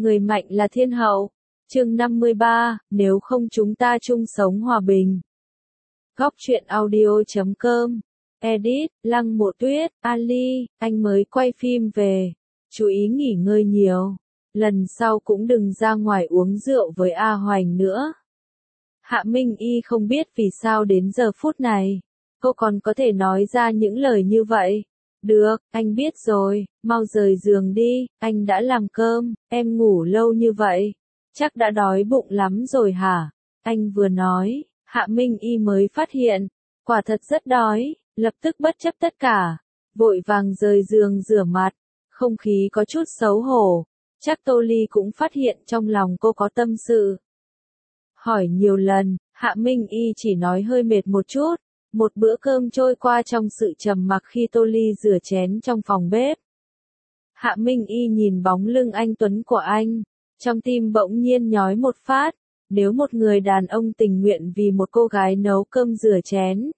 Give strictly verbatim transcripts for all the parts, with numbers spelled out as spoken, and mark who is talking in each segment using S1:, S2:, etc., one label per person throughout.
S1: Người mạnh là thiên hậu. Chương năm mươi ba, nếu không chúng ta chung sống hòa bình. Góc truyện audio chấm com. Edit, Lăng Mộ Tuyết, Ali, anh mới quay phim về. Chú ý nghỉ ngơi nhiều. Lần sau cũng đừng ra ngoài uống rượu với A Hoành nữa. Hạ Minh Y không biết vì sao đến giờ phút này, cô còn có thể nói ra những lời như vậy. Được, anh biết rồi, mau rời giường đi, anh đã làm cơm, em ngủ lâu như vậy. Chắc đã đói bụng lắm rồi hả? Anh vừa nói, Hạ Minh Y mới phát hiện, quả thật rất đói, lập tức bất chấp tất cả, vội vàng rời giường rửa mặt, không khí có chút xấu hổ. Chắc Tô Ly cũng phát hiện trong lòng cô có tâm sự. Hỏi nhiều lần, Hạ Minh Y chỉ nói hơi mệt một chút. Một bữa cơm trôi qua trong sự trầm mặc khi Tô Ly rửa chén trong phòng bếp. Hạ Minh Y nhìn bóng lưng anh tuấn của anh, trong tim bỗng nhiên nhói một phát. Nếu một người đàn ông tình nguyện vì một cô gái nấu cơm rửa chén,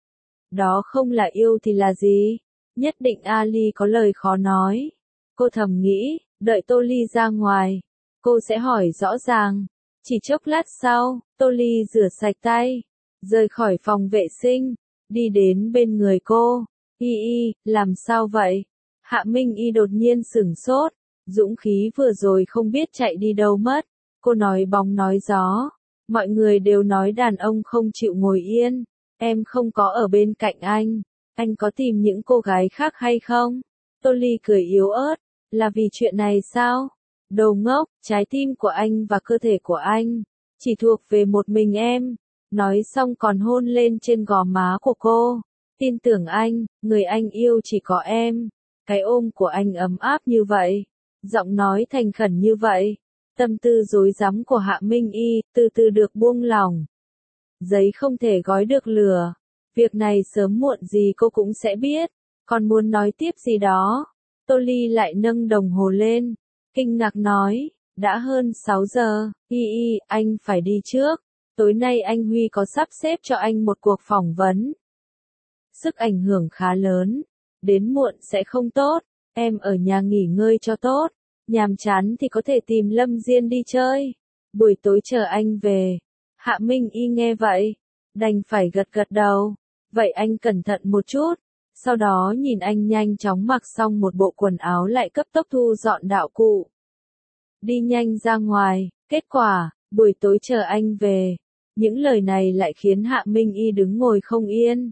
S1: đó không là yêu thì là gì? Nhất định Ali có lời khó nói. Cô thầm nghĩ, đợi Tô Ly ra ngoài, cô sẽ hỏi rõ ràng. Chỉ chốc lát sau, Tô Ly rửa sạch tay, rời khỏi phòng vệ sinh, đi đến bên người cô. Y Y, làm sao vậy? Hạ Minh Y đột nhiên sửng sốt, dũng khí vừa rồi không biết chạy đi đâu mất. Cô nói bóng nói gió, mọi người đều nói đàn ông không chịu ngồi yên. Em không có ở bên cạnh anh, anh có tìm những cô gái khác hay không? Tô Ly cười yếu ớt, là vì chuyện này sao? Đồ ngốc, trái tim của anh và cơ thể của anh chỉ thuộc về một mình em. Nói xong còn hôn lên trên gò má của cô. Tin tưởng anh, người anh yêu chỉ có em. Cái ôm của anh ấm áp như vậy, giọng nói thành khẩn như vậy, tâm tư rối rắm của Hạ Minh Y từ từ được buông lỏng. Giấy không thể gói được lửa. Việc này sớm muộn gì cô cũng sẽ biết. Còn muốn nói tiếp gì đó, Tô Ly lại nâng đồng hồ lên, kinh ngạc nói, đã hơn sáu giờ, Y Y, anh phải đi trước. Tối nay anh Huy có sắp xếp cho anh một cuộc phỏng vấn. Sức ảnh hưởng khá lớn, đến muộn sẽ không tốt, em ở nhà nghỉ ngơi cho tốt, nhàm chán thì có thể tìm Lâm Diên đi chơi, buổi tối chờ anh về. Hạ Minh Y nghe vậy, đành phải gật gật đầu, vậy anh cẩn thận một chút. Sau đó nhìn anh nhanh chóng mặc xong một bộ quần áo lại cấp tốc thu dọn đạo cụ. Đi nhanh ra ngoài, kết quả, buổi tối chờ anh về. Những lời này lại khiến Hạ Minh Y đứng ngồi không yên.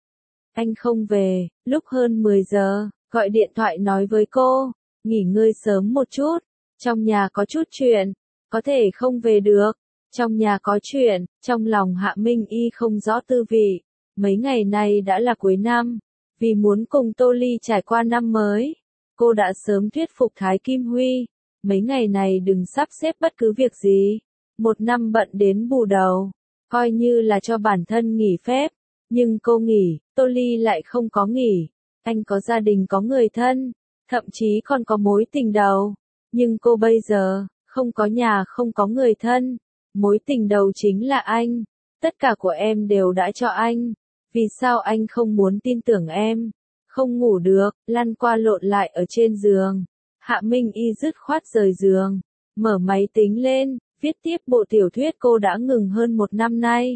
S1: Anh không về, lúc hơn mười giờ, gọi điện thoại nói với cô, nghỉ ngơi sớm một chút, trong nhà có chút chuyện, có thể không về được. Trong nhà có chuyện, trong lòng Hạ Minh Y không rõ tư vị. Mấy ngày này đã là cuối năm, vì muốn cùng Tô Ly trải qua năm mới, cô đã sớm thuyết phục Thái Kim Huy, mấy ngày này đừng sắp xếp bất cứ việc gì. Một năm bận đến bù đầu, coi như là cho bản thân nghỉ phép, nhưng cô nghỉ, Tô Ly lại không có nghỉ. Anh có gia đình có người thân, thậm chí còn có mối tình đầu, nhưng cô bây giờ, không có nhà không có người thân, mối tình đầu chính là anh, tất cả của em đều đã cho anh, vì sao anh không muốn tin tưởng em? Không ngủ được, lăn qua lộn lại ở trên giường. Hạ Minh Y dứt khoát rời giường, mở máy tính lên, viết tiếp bộ tiểu thuyết cô đã ngừng hơn một năm nay.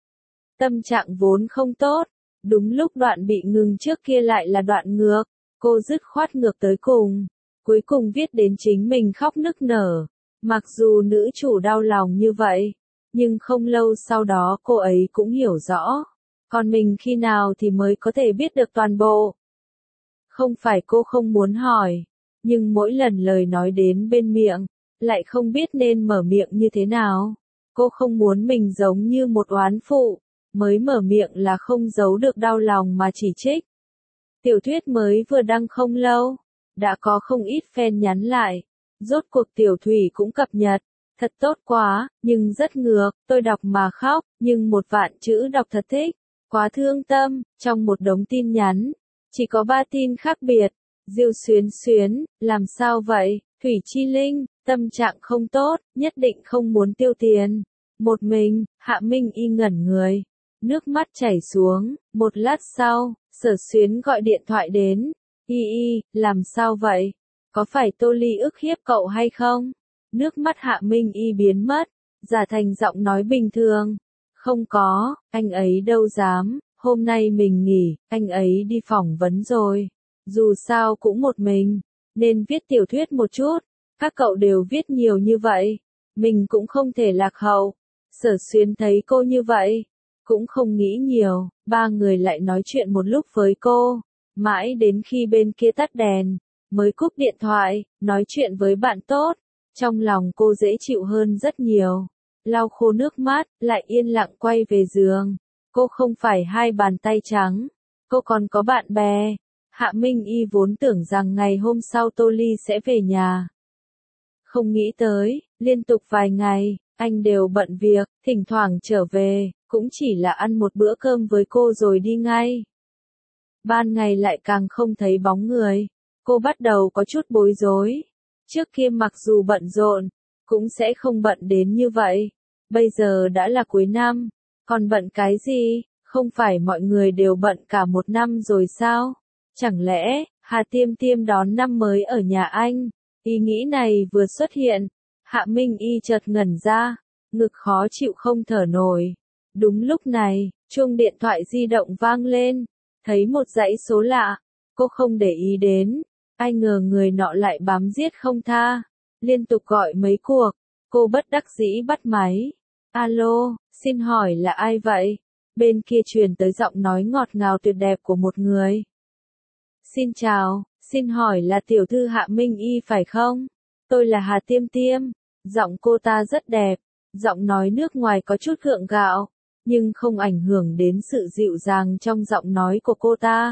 S1: Tâm trạng vốn không tốt, đúng lúc đoạn bị ngừng trước kia lại là đoạn ngược, cô dứt khoát ngược tới cùng, cuối cùng viết đến chính mình khóc nức nở. Mặc dù nữ chủ đau lòng như vậy, nhưng không lâu sau đó cô ấy cũng hiểu rõ, còn mình khi nào thì mới có thể biết được toàn bộ. Không phải cô không muốn hỏi, nhưng mỗi lần lời nói đến bên miệng, lại không biết nên mở miệng như thế nào. Cô không muốn mình giống như một oán phụ, mới mở miệng là không giấu được đau lòng mà chỉ trích. Tiểu thuyết mới vừa đăng không lâu, đã có không ít fan nhắn lại. Rốt cuộc tiểu thủy cũng cập nhật, thật tốt quá, nhưng rất ngược, tôi đọc mà khóc, nhưng một vạn chữ đọc thật thích, quá thương tâm. Trong một đống tin nhắn, chỉ có ba tin khác biệt. Diêu Xuyến Xuyến, làm sao vậy? Thủy Chi Linh, tâm trạng không tốt, nhất định không muốn tiêu tiền. Một mình, Hạ Minh Y ngẩn người, nước mắt chảy xuống. Một lát sau, Sở Xuyến gọi điện thoại đến. Y Y, làm sao vậy? Có phải Tô Ly ức hiếp cậu hay không? Nước mắt Hạ Minh Y biến mất, giả thành giọng nói bình thường. Không có, anh ấy đâu dám, hôm nay mình nghỉ, anh ấy đi phỏng vấn rồi. Dù sao cũng một mình, nên viết tiểu thuyết một chút, các cậu đều viết nhiều như vậy, mình cũng không thể lạc hậu. Sở Xuyến thấy cô như vậy, cũng không nghĩ nhiều, ba người lại nói chuyện một lúc với cô, mãi đến khi bên kia tắt đèn, mới cúp điện thoại, nói chuyện với bạn tốt, trong lòng cô dễ chịu hơn rất nhiều. Lau khô nước mắt, lại yên lặng quay về giường. Cô không phải hai bàn tay trắng, cô còn có bạn bè. Hạ Minh Y vốn tưởng rằng ngày hôm sau Tô Ly sẽ về nhà. Không nghĩ tới, liên tục vài ngày, anh đều bận việc, thỉnh thoảng trở về, cũng chỉ là ăn một bữa cơm với cô rồi đi ngay. Ban ngày lại càng không thấy bóng người, cô bắt đầu có chút bối rối. Trước kia mặc dù bận rộn, cũng sẽ không bận đến như vậy. Bây giờ đã là cuối năm, còn bận cái gì, không phải mọi người đều bận cả một năm rồi sao? Chẳng lẽ, Hà Tiêm Tiêm đón năm mới ở nhà anh? Ý nghĩ này vừa xuất hiện, Hạ Minh Y chợt ngẩn ra, ngực khó chịu không thở nổi. Đúng lúc này, chuông điện thoại di động vang lên, thấy một dãy số lạ, cô không để ý đến, ai ngờ người nọ lại bám giết không tha, liên tục gọi mấy cuộc, cô bất đắc dĩ bắt máy. Alo, xin hỏi là ai vậy? Bên kia truyền tới giọng nói ngọt ngào tuyệt đẹp của một người. Xin chào, xin hỏi là tiểu thư Hạ Minh Y phải không? Tôi là Hà Tiêm Tiêm. Giọng cô ta rất đẹp, giọng nói nước ngoài có chút gượng gạo, nhưng không ảnh hưởng đến sự dịu dàng trong giọng nói của cô ta.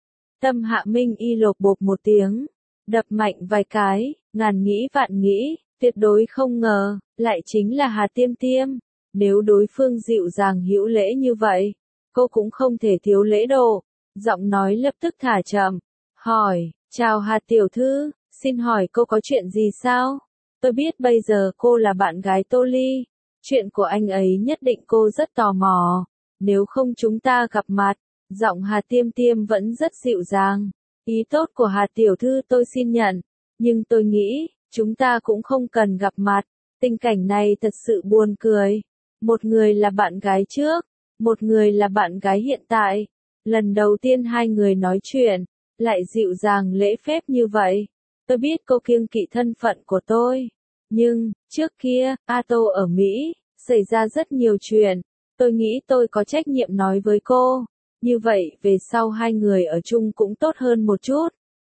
S1: Tâm Hạ Minh Y lột bột một tiếng, đập mạnh vài cái, ngàn nghĩ vạn nghĩ, tuyệt đối không ngờ, lại chính là Hà Tiêm Tiêm. Nếu đối phương dịu dàng hữu lễ như vậy, cô cũng không thể thiếu lễ độ. Giọng nói lập tức thả chậm, hỏi, chào Hà tiểu thư, xin hỏi cô có chuyện gì sao? Tôi biết bây giờ cô là bạn gái Tô Ly, chuyện của anh ấy nhất định cô rất tò mò, nếu không chúng ta gặp mặt. Giọng Hà Tiêm Tiêm vẫn rất dịu dàng, ý tốt của Hà tiểu thư tôi xin nhận, nhưng tôi nghĩ, chúng ta cũng không cần gặp mặt, tình cảnh này thật sự buồn cười. Một người là bạn gái trước, một người là bạn gái hiện tại. Lần đầu tiên hai người nói chuyện, lại dịu dàng lễ phép như vậy. Tôi biết cô kiêng kỵ thân phận của tôi. Nhưng, trước kia, Ato ở Mỹ, xảy ra rất nhiều chuyện. Tôi nghĩ tôi có trách nhiệm nói với cô. Như vậy, về sau hai người ở chung cũng tốt hơn một chút.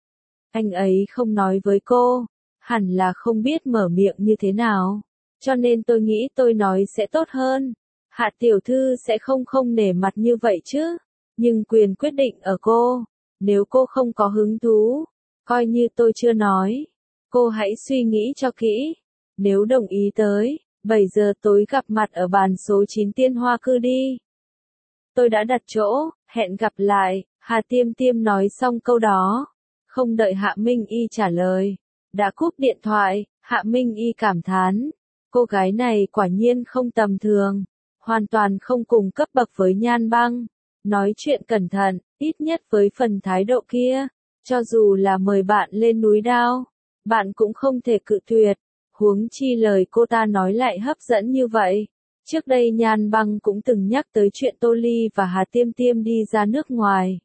S1: Anh ấy không nói với cô, hẳn là không biết mở miệng như thế nào. Cho nên tôi nghĩ tôi nói sẽ tốt hơn. Hạ tiểu thư sẽ không không nể mặt như vậy chứ. Nhưng quyền quyết định ở cô. Nếu cô không có hứng thú, coi như tôi chưa nói. Cô hãy suy nghĩ cho kỹ. Nếu đồng ý tới, bảy giờ tối gặp mặt ở bàn số chín Tiên Hoa Cư đi. Tôi đã đặt chỗ, hẹn gặp lại. Hà Tiêm Tiêm nói xong câu đó. Không đợi Hạ Minh Y trả lời. Đã cúp điện thoại, Hạ Minh Y cảm thán. Cô gái này quả nhiên không tầm thường. Hoàn toàn không cùng cấp bậc với Nhan Băng. Nói chuyện cẩn thận, ít nhất với phần thái độ kia. Cho dù là mời bạn lên núi Đao, bạn cũng không thể cự tuyệt. Huống chi lời cô ta nói lại hấp dẫn như vậy. Trước đây Nhan Băng cũng từng nhắc tới chuyện Tô Ly và Hà Tiêm Tiêm đi ra nước ngoài.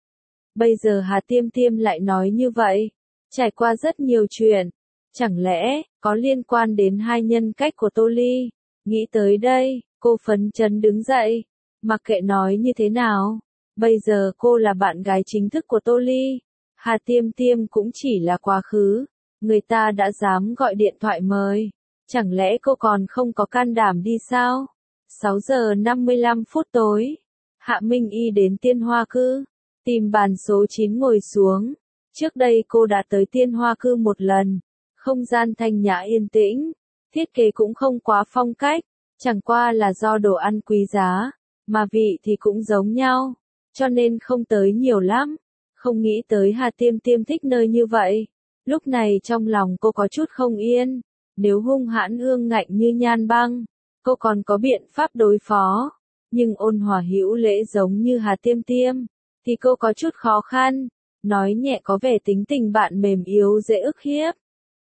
S1: Bây giờ Hà Tiêm Tiêm lại nói như vậy. Trải qua rất nhiều chuyện. Chẳng lẽ, có liên quan đến hai nhân cách của Tô Ly? Nghĩ tới đây, cô phấn chấn đứng dậy. Mặc kệ nói như thế nào, bây giờ cô là bạn gái chính thức của Tô Ly. Hà Tiêm Tiêm cũng chỉ là quá khứ. Người ta đã dám gọi điện thoại mời. Chẳng lẽ cô còn không có can đảm đi sao? sáu giờ năm mươi lăm phút tối. Hạ Minh Y đến Tiên Hoa Cư. Tìm bàn số chín ngồi xuống. Trước đây cô đã tới Tiên Hoa Cư một lần. Không gian thanh nhã yên tĩnh. Thiết kế cũng không quá phong cách. Chẳng qua là do đồ ăn quý giá. Mà vị thì cũng giống nhau. Cho nên không tới nhiều lắm. Không nghĩ tới Hà Tiêm Tiêm thích nơi như vậy. Lúc này trong lòng cô có chút không yên. Nếu hung hãn ương ngạnh như Nhan Băng, cô còn có biện pháp đối phó. Nhưng ôn hòa hữu lễ giống như Hà Tiêm Tiêm, thì cô có chút khó khăn. Nói nhẹ có vẻ tính tình bạn mềm yếu dễ ức hiếp.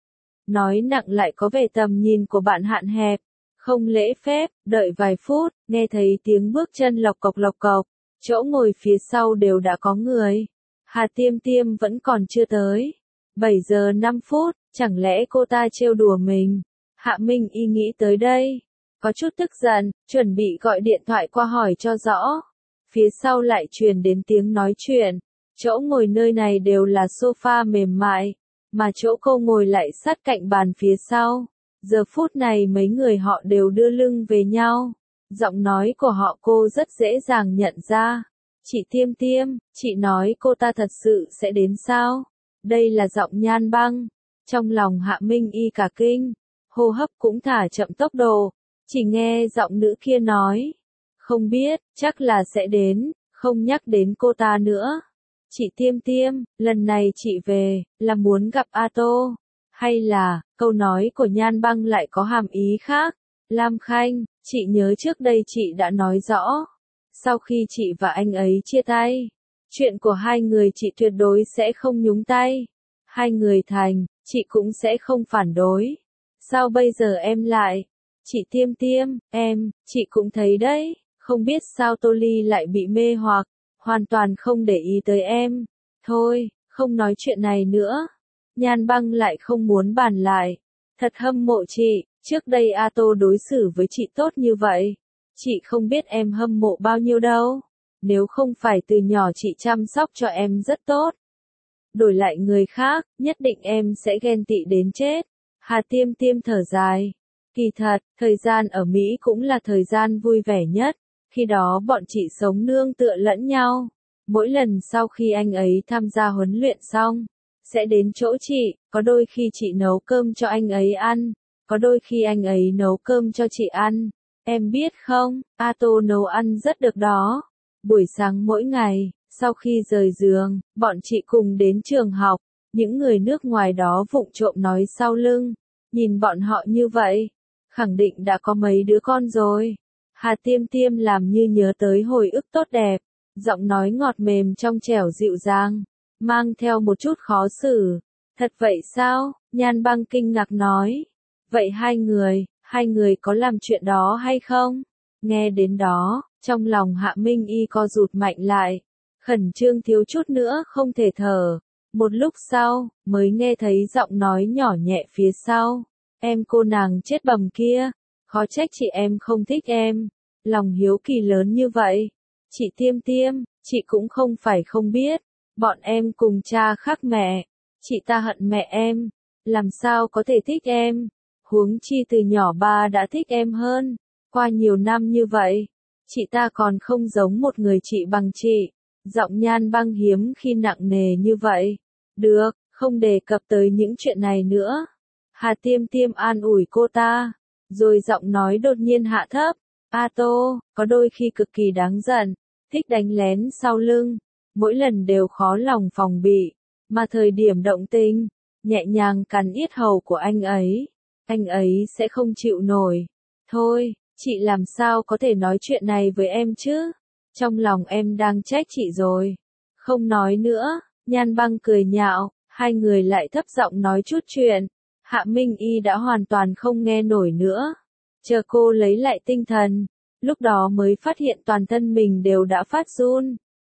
S1: nói nặng lại có vẻ tầm nhìn của bạn hạn hẹp, không lễ phép, đợi vài phút, nghe thấy tiếng bước chân lộc cộc lộc cộc, chỗ ngồi phía sau đều đã có người. Hà Tiêm Tiêm vẫn còn chưa tới. bảy giờ năm phút, chẳng lẽ cô ta trêu đùa mình? Hạ Minh Y nghĩ tới đây, có chút tức giận, chuẩn bị gọi điện thoại qua hỏi cho rõ. Phía sau lại truyền đến tiếng nói chuyện, chỗ ngồi nơi này đều là sofa mềm mại, mà chỗ cô ngồi lại sát cạnh bàn phía sau. Giờ phút này mấy người họ đều đưa lưng về nhau, giọng nói của họ cô rất dễ dàng nhận ra. Chị Tiêm Tiêm, chị nói cô ta thật sự sẽ đến sao? Đây là giọng Nhan Băng. Trong lòng Hạ Minh Y cả kinh, hô hấp cũng thả chậm tốc độ, chỉ nghe giọng nữ kia nói. Không biết, chắc là sẽ đến, không nhắc đến cô ta nữa. Chị Tiêm Tiêm, lần này chị về, là muốn gặp A Tô, hay là, câu nói của Nhan Băng lại có hàm ý khác? Lam Khanh, chị nhớ trước đây chị đã nói rõ. Sau khi chị và anh ấy chia tay, chuyện của hai người chị tuyệt đối sẽ không nhúng tay. Hai người thành, chị cũng sẽ không phản đối. Sao bây giờ em lại? Chị Tiêm Tiêm, em, chị cũng thấy đấy, không biết sao Tô Ly lại bị mê hoặc, hoàn toàn không để ý tới em. Thôi, không nói chuyện này nữa. Nhan Băng lại không muốn bàn lại. Thật hâm mộ chị, trước đây A Tô đối xử với chị tốt như vậy. Chị không biết em hâm mộ bao nhiêu đâu. Nếu không phải từ nhỏ chị chăm sóc cho em rất tốt, đổi lại người khác, nhất định em sẽ ghen tị đến chết. Hà Tiêm Tiêm thở dài. Kỳ thật, thời gian ở Mỹ cũng là thời gian vui vẻ nhất. Khi đó bọn chị sống nương tựa lẫn nhau. Mỗi lần sau khi anh ấy tham gia huấn luyện xong, sẽ đến chỗ chị, có đôi khi chị nấu cơm cho anh ấy ăn, có đôi khi anh ấy nấu cơm cho chị ăn. Em biết không, A Tô nấu ăn rất được đó. Buổi sáng mỗi ngày, sau khi rời giường, bọn chị cùng đến trường học, những người nước ngoài đó vụng trộm nói sau lưng, nhìn bọn họ như vậy, khẳng định đã có mấy đứa con rồi. Hà Tiêm Tiêm làm như nhớ tới hồi ức tốt đẹp, giọng nói ngọt mềm trong trẻo dịu dàng, mang theo một chút khó xử. Thật vậy sao? Nhan Băng kinh ngạc nói. Vậy hai người, hai người có làm chuyện đó hay không? Nghe đến đó, trong lòng Hạ Minh Y co rụt mạnh lại, khẩn trương thiếu chút nữa không thể thở. Một lúc sau, mới nghe thấy giọng nói nhỏ nhẹ phía sau. Em cô nàng chết bầm kia, khó trách chị em không thích em. Lòng hiếu kỳ lớn như vậy. Chị Tiêm Tiêm, chị cũng không phải không biết. Bọn em cùng cha khác mẹ. Chị ta hận mẹ em. Làm sao có thể thích em? Huống chi từ nhỏ ba đã thích em hơn. Qua nhiều năm như vậy, chị ta còn không giống một người chị bằng chị. Giọng Nhan Băng hiếm khi nặng nề như vậy. Được, không đề cập tới những chuyện này nữa. Hà Tiêm Tiêm an ủi cô ta, rồi giọng nói đột nhiên hạ thấp. A Tô, có đôi khi cực kỳ đáng giận, thích đánh lén sau lưng, mỗi lần đều khó lòng phòng bị, mà thời điểm động tình, nhẹ nhàng cắn yết hầu của anh ấy, anh ấy sẽ không chịu nổi. Thôi, chị làm sao có thể nói chuyện này với em chứ? Trong lòng em đang trách chị rồi. Không nói nữa, Nhan Băng cười nhạo, hai người lại thấp giọng nói chút chuyện. Hạ Minh Y đã hoàn toàn không nghe nổi nữa. Chờ cô lấy lại tinh thần, lúc đó mới phát hiện toàn thân mình đều đã phát run.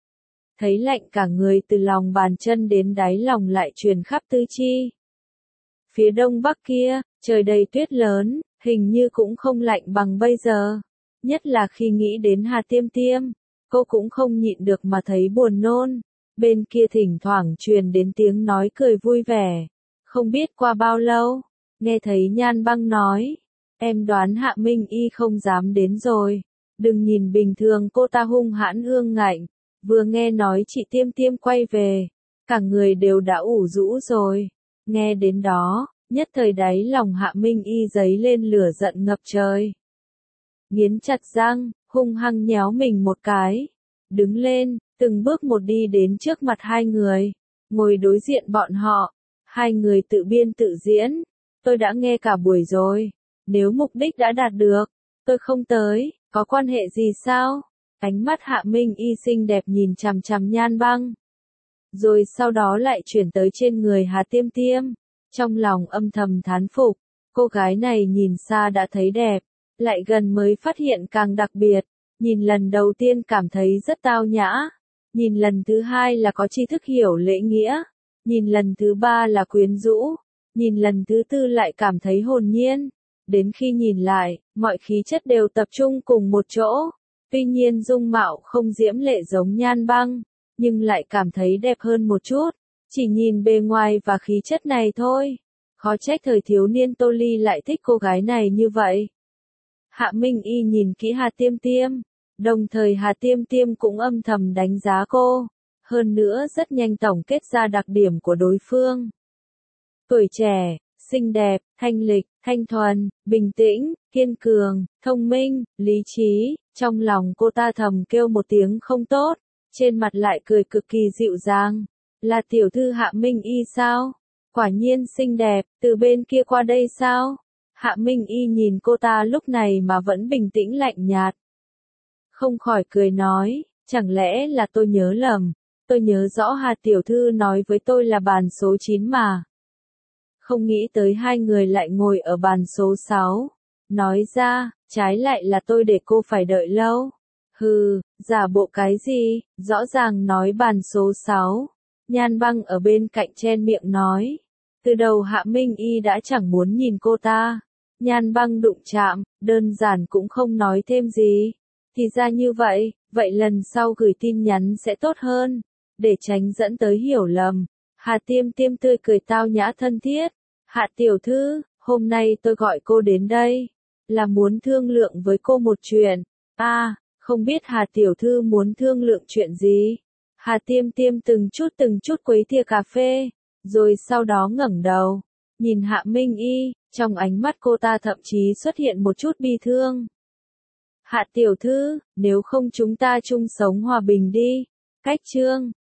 S1: Thấy lạnh cả người từ lòng bàn chân đến đáy lòng lại truyền khắp tứ chi. Phía đông bắc kia, trời đầy tuyết lớn, hình như cũng không lạnh bằng bây giờ. Nhất là khi nghĩ đến Hà Tiêm Tiêm, cô cũng không nhịn được mà thấy buồn nôn. Bên kia thỉnh thoảng truyền đến tiếng nói cười vui vẻ. Không biết qua bao lâu, nghe thấy Nhan Băng nói. Em đoán Hạ Minh Y không dám đến rồi. Đừng nhìn bình thường cô ta hung hãn ương ngạnh. Vừa nghe nói chị Tiêm Tiêm quay về, cả người đều đã ủ rũ rồi. Nghe đến đó, nhất thời đáy lòng Hạ Minh Y dấy lên lửa giận ngập trời. Nghiến chặt răng, hung hăng nhéo mình một cái. Đứng lên, từng bước một đi đến trước mặt hai người. Ngồi đối diện bọn họ. Hai người tự biên tự diễn. Tôi đã nghe cả buổi rồi. Nếu mục đích đã đạt được, tôi không tới, có quan hệ gì sao? Ánh mắt Hạ Minh Y xinh đẹp nhìn chằm chằm Nhan Băng. Rồi sau đó lại chuyển tới trên người Hà Tiêm Tiêm. Trong lòng âm thầm thán phục, cô gái này nhìn xa đã thấy đẹp, lại gần mới phát hiện càng đặc biệt, nhìn lần đầu tiên cảm thấy rất tao nhã, nhìn lần thứ hai là có tri thức hiểu lễ nghĩa, nhìn lần thứ ba là quyến rũ, nhìn lần thứ tư lại cảm thấy hồn nhiên, đến khi nhìn lại, mọi khí chất đều tập trung cùng một chỗ, tuy nhiên dung mạo không diễm lệ giống Nhan Băng, nhưng lại cảm thấy đẹp hơn một chút, chỉ nhìn bề ngoài và khí chất này thôi. Khó trách thời thiếu niên Tô Ly lại thích cô gái này như vậy. Hạ Minh Y nhìn kỹ Hà Tiêm Tiêm, đồng thời Hà Tiêm Tiêm cũng âm thầm đánh giá cô, hơn nữa rất nhanh tổng kết ra đặc điểm của đối phương. Tuổi trẻ, xinh đẹp, thanh lịch, thanh thuần, bình tĩnh, kiên cường, thông minh, lý trí, trong lòng cô ta thầm kêu một tiếng không tốt, trên mặt lại cười cực kỳ dịu dàng. Là tiểu thư Hạ Minh Y sao? Quả nhiên xinh đẹp, từ bên kia qua đây sao? Hạ Minh Y nhìn cô ta lúc này mà vẫn bình tĩnh lạnh nhạt. Không khỏi cười nói, chẳng lẽ là tôi nhớ lầm, tôi nhớ rõ Hà tiểu thư nói với tôi là bàn số chín mà. Không nghĩ tới hai người lại ngồi ở bàn số sáu. Nói ra, trái lại là tôi để cô phải đợi lâu. Hừ, giả bộ cái gì, rõ ràng nói bàn số sáu. Nhan Băng ở bên cạnh chen miệng nói. Từ đầu Hạ Minh Y đã chẳng muốn nhìn cô ta. Nhan Băng đụng chạm, đơn giản cũng không nói thêm gì. Thì ra như vậy, vậy lần sau gửi tin nhắn sẽ tốt hơn, để tránh dẫn tới hiểu lầm. Hà Tiêm Tiêm tươi cười tao nhã thân thiết. Hạ tiểu thư, hôm nay tôi gọi cô đến đây, là muốn thương lượng với cô một chuyện. A, à, không biết Hà tiểu thư muốn thương lượng chuyện gì? Hà Tiêm Tiêm từng chút từng chút quấy thìa cà phê, rồi sau đó ngẩng đầu, nhìn Hạ Minh Y, trong ánh mắt cô ta thậm chí xuất hiện một chút bi thương. Hạ tiểu thư, nếu không chúng ta chung sống hòa bình đi. Cách chương